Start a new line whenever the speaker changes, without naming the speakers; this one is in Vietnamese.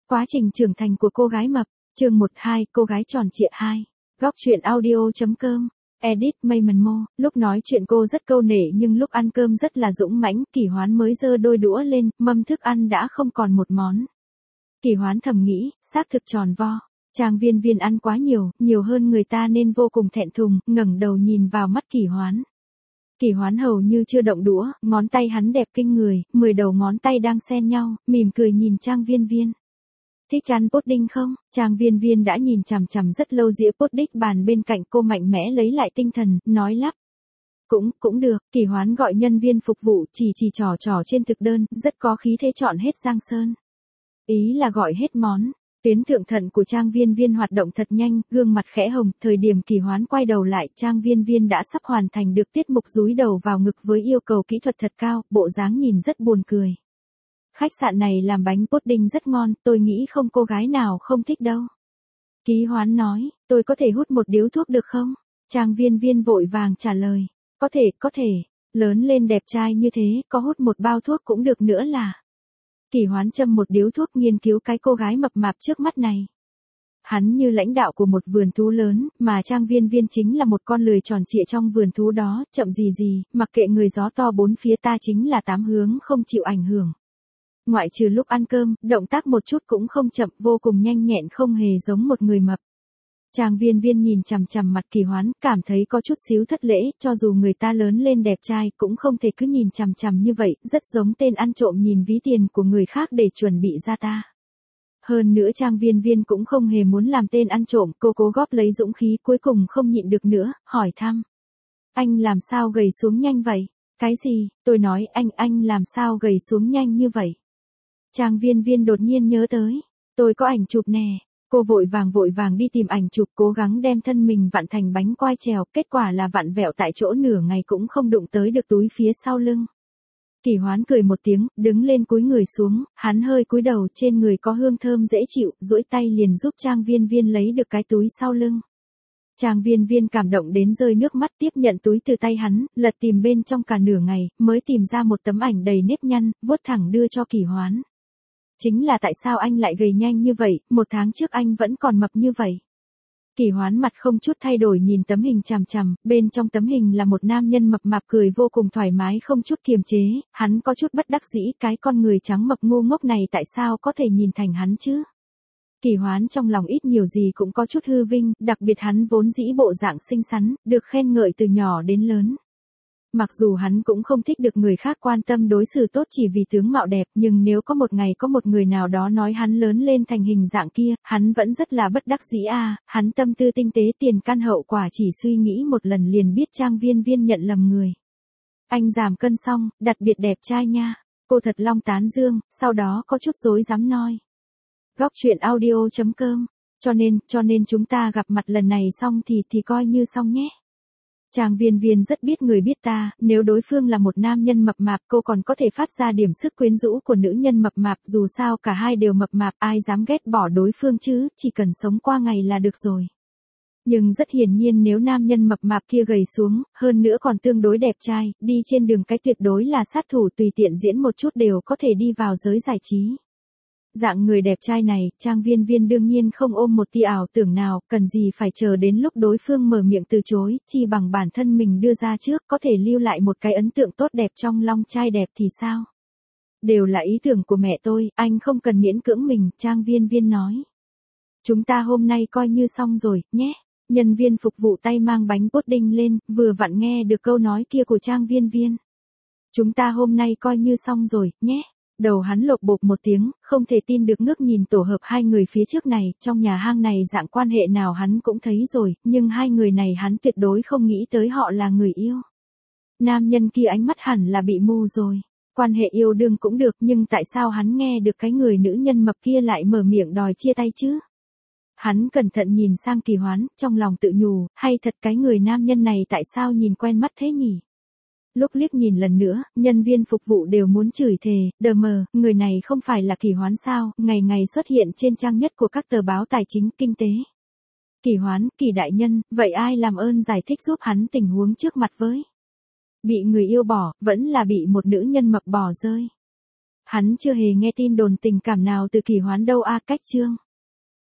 Quá trình trưởng thành của cô gái mập, chương 12, cô gái tròn trịa 2. Góc truyện audio.com. Edit Mayman Mo, lúc nói chuyện cô rất câu nệ nhưng lúc ăn cơm rất là dũng mãnh. Kỷ Hoán mới giơ đôi đũa lên, mâm thức ăn đã không còn một món. Kỷ Hoán thầm nghĩ, xác thực tròn vo. Trang Viên Viên ăn quá nhiều, nhiều hơn người ta nên vô cùng thẹn thùng, ngẩng đầu nhìn vào mắt Kỷ Hoán. Kỷ Hoán hầu như chưa động đũa, ngón tay hắn đẹp kinh người, 10 đầu ngón tay đang xen nhau, mỉm cười nhìn Trang Viên Viên. Thích ăn pudding không? Trang Viên Viên đã nhìn chằm chằm rất lâu dĩa pudding bàn bên cạnh, cô mạnh mẽ lấy lại tinh thần, nói lắp. Cũng được. Kỷ Hoán gọi nhân viên phục vụ chỉ trò trên thực đơn, rất có khí thế chọn hết Giang Sơn. Ý là gọi hết món. Tuyến thượng thận của Trang Viên Viên hoạt động thật nhanh, gương mặt khẽ hồng, thời điểm Kỷ Hoán quay đầu lại, Trang Viên Viên đã sắp hoàn thành được tiết mục dúi đầu vào ngực với yêu cầu kỹ thuật thật cao, bộ dáng nhìn rất buồn cười. Khách sạn này làm bánh pudding rất ngon, tôi nghĩ không cô gái nào không thích đâu. Kỷ Hoán nói, tôi có thể hút một điếu thuốc được không? Trang Viên Viên vội vàng trả lời, có thể, lớn lên đẹp trai như thế, có hút một bao thuốc cũng được nữa là. Kỷ Hoán châm một điếu thuốc nghiên cứu cái cô gái mập mạp trước mắt này. Hắn như lãnh đạo của một vườn thú lớn, mà Trang Viên Viên chính là một con lười tròn trịa trong vườn thú đó, chậm gì, mặc kệ người gió to bốn phía ta chính là tám hướng không chịu ảnh hưởng. Ngoại trừ lúc ăn cơm, động tác một chút cũng không chậm, vô cùng nhanh nhẹn, không hề giống một người mập. Trang Viên Viên nhìn chằm chằm mặt Kỷ Hoán, cảm thấy có chút xíu thất lễ, cho dù người ta lớn lên đẹp trai cũng không thể cứ nhìn chằm chằm như vậy, rất giống tên ăn trộm nhìn ví tiền của người khác để chuẩn bị ra ta. Hơn nữa Trang Viên Viên cũng không hề muốn làm tên ăn trộm, cô cố góp lấy dũng khí, cuối cùng không nhịn được nữa, hỏi thăm. Anh làm sao gầy xuống nhanh vậy? Cái gì? Tôi nói anh làm sao gầy xuống nhanh như vậy? Trang Viên Viên đột nhiên nhớ tới. Tôi có ảnh chụp nè. Cô vội vàng đi tìm ảnh chụp, cố gắng đem thân mình vặn thành bánh quai trèo, kết quả là vặn vẹo tại chỗ, nửa ngày cũng không đụng tới được túi phía sau lưng. Kỷ Hoán cười một tiếng, đứng lên cúi người xuống, hắn hơi cúi đầu, trên người có hương thơm dễ chịu, duỗi tay liền giúp Trang Viên Viên lấy được cái túi sau lưng. Trang Viên Viên cảm động đến rơi nước mắt, tiếp nhận túi từ tay hắn, lật tìm bên trong cả nửa ngày, mới tìm ra một tấm ảnh đầy nếp nhăn, vuốt thẳng đưa cho Kỷ Hoán. Chính là tại sao anh lại gầy nhanh như vậy, 1 tháng trước anh vẫn còn mập như vậy. Kỷ Hoán mặt không chút thay đổi nhìn tấm hình chằm chằm, bên trong tấm hình là một nam nhân mập mạp cười vô cùng thoải mái không chút kiềm chế, hắn có chút bất đắc dĩ, cái con người trắng mập ngu ngốc này tại sao có thể nhìn thành hắn chứ? Kỷ Hoán trong lòng ít nhiều gì cũng có chút hư vinh, đặc biệt hắn vốn dĩ bộ dạng xinh xắn, được khen ngợi từ nhỏ đến lớn. Mặc dù hắn cũng không thích được người khác quan tâm đối xử tốt chỉ vì tướng mạo đẹp, nhưng nếu có một ngày có một người nào đó nói hắn lớn lên thành hình dạng kia, hắn vẫn rất là bất đắc dĩ hắn tâm tư tinh tế tiền căn hậu quả chỉ suy nghĩ một lần liền biết Trang Viên Viên nhận lầm người. Anh giảm cân xong, đặc biệt đẹp trai nha. Cô thật long tán dương, sau đó có chút rối rắm nói. Góc truyện audio.com, cho nên chúng ta gặp mặt lần này xong thì coi như xong nhé. Trang Viên Viên rất biết người biết ta, nếu đối phương là một nam nhân mập mạp cô còn có thể phát ra điểm sức quyến rũ của nữ nhân mập mạp, dù sao cả hai đều mập mạp, ai dám ghét bỏ đối phương chứ, chỉ cần sống qua ngày là được rồi. Nhưng rất hiển nhiên nếu nam nhân mập mạp kia gầy xuống, hơn nữa còn tương đối đẹp trai, đi trên đường cái tuyệt đối là sát thủ, tùy tiện diễn một chút đều có thể đi vào giới giải trí. Dạng người đẹp trai này, Trang Viên Viên đương nhiên không ôm một tia ảo tưởng nào, cần gì phải chờ đến lúc đối phương mở miệng từ chối, chi bằng bản thân mình đưa ra trước, có thể lưu lại một cái ấn tượng tốt đẹp trong lòng trai đẹp thì sao? Đều là ý tưởng của mẹ tôi, anh không cần miễn cưỡng mình, Trang Viên Viên nói. Chúng ta hôm nay coi như xong rồi, nhé. Nhân viên phục vụ tay mang bánh pudding lên, vừa vặn nghe được câu nói kia của Trang Viên Viên. Chúng ta hôm nay coi như xong rồi, nhé. Đầu hắn lộp bộp một tiếng, không thể tin được ngước nhìn tổ hợp hai người phía trước này, trong nhà hang này dạng quan hệ nào hắn cũng thấy rồi, nhưng hai người này hắn tuyệt đối không nghĩ tới họ là người yêu. Nam nhân kia ánh mắt hẳn là bị mù rồi, quan hệ yêu đương cũng được nhưng tại sao hắn nghe được cái người nữ nhân mập kia lại mở miệng đòi chia tay chứ? Hắn cẩn thận nhìn sang Kỷ Hoán, trong lòng tự nhủ, hay thật cái người nam nhân này tại sao nhìn quen mắt thế nhỉ? Lúc liếc nhìn lần nữa, nhân viên phục vụ đều muốn chửi thề, đờ mờ, người này không phải là Kỷ Hoán sao, ngày ngày xuất hiện trên trang nhất của các tờ báo tài chính, kinh tế. Kỷ Hoán, Kỷ đại nhân, vậy ai làm ơn giải thích giúp hắn tình huống trước mặt với? Bị người yêu bỏ, vẫn là bị một nữ nhân mập bỏ rơi? Hắn chưa hề nghe tin đồn tình cảm nào từ Kỳ Hoán đâu a. Cách chương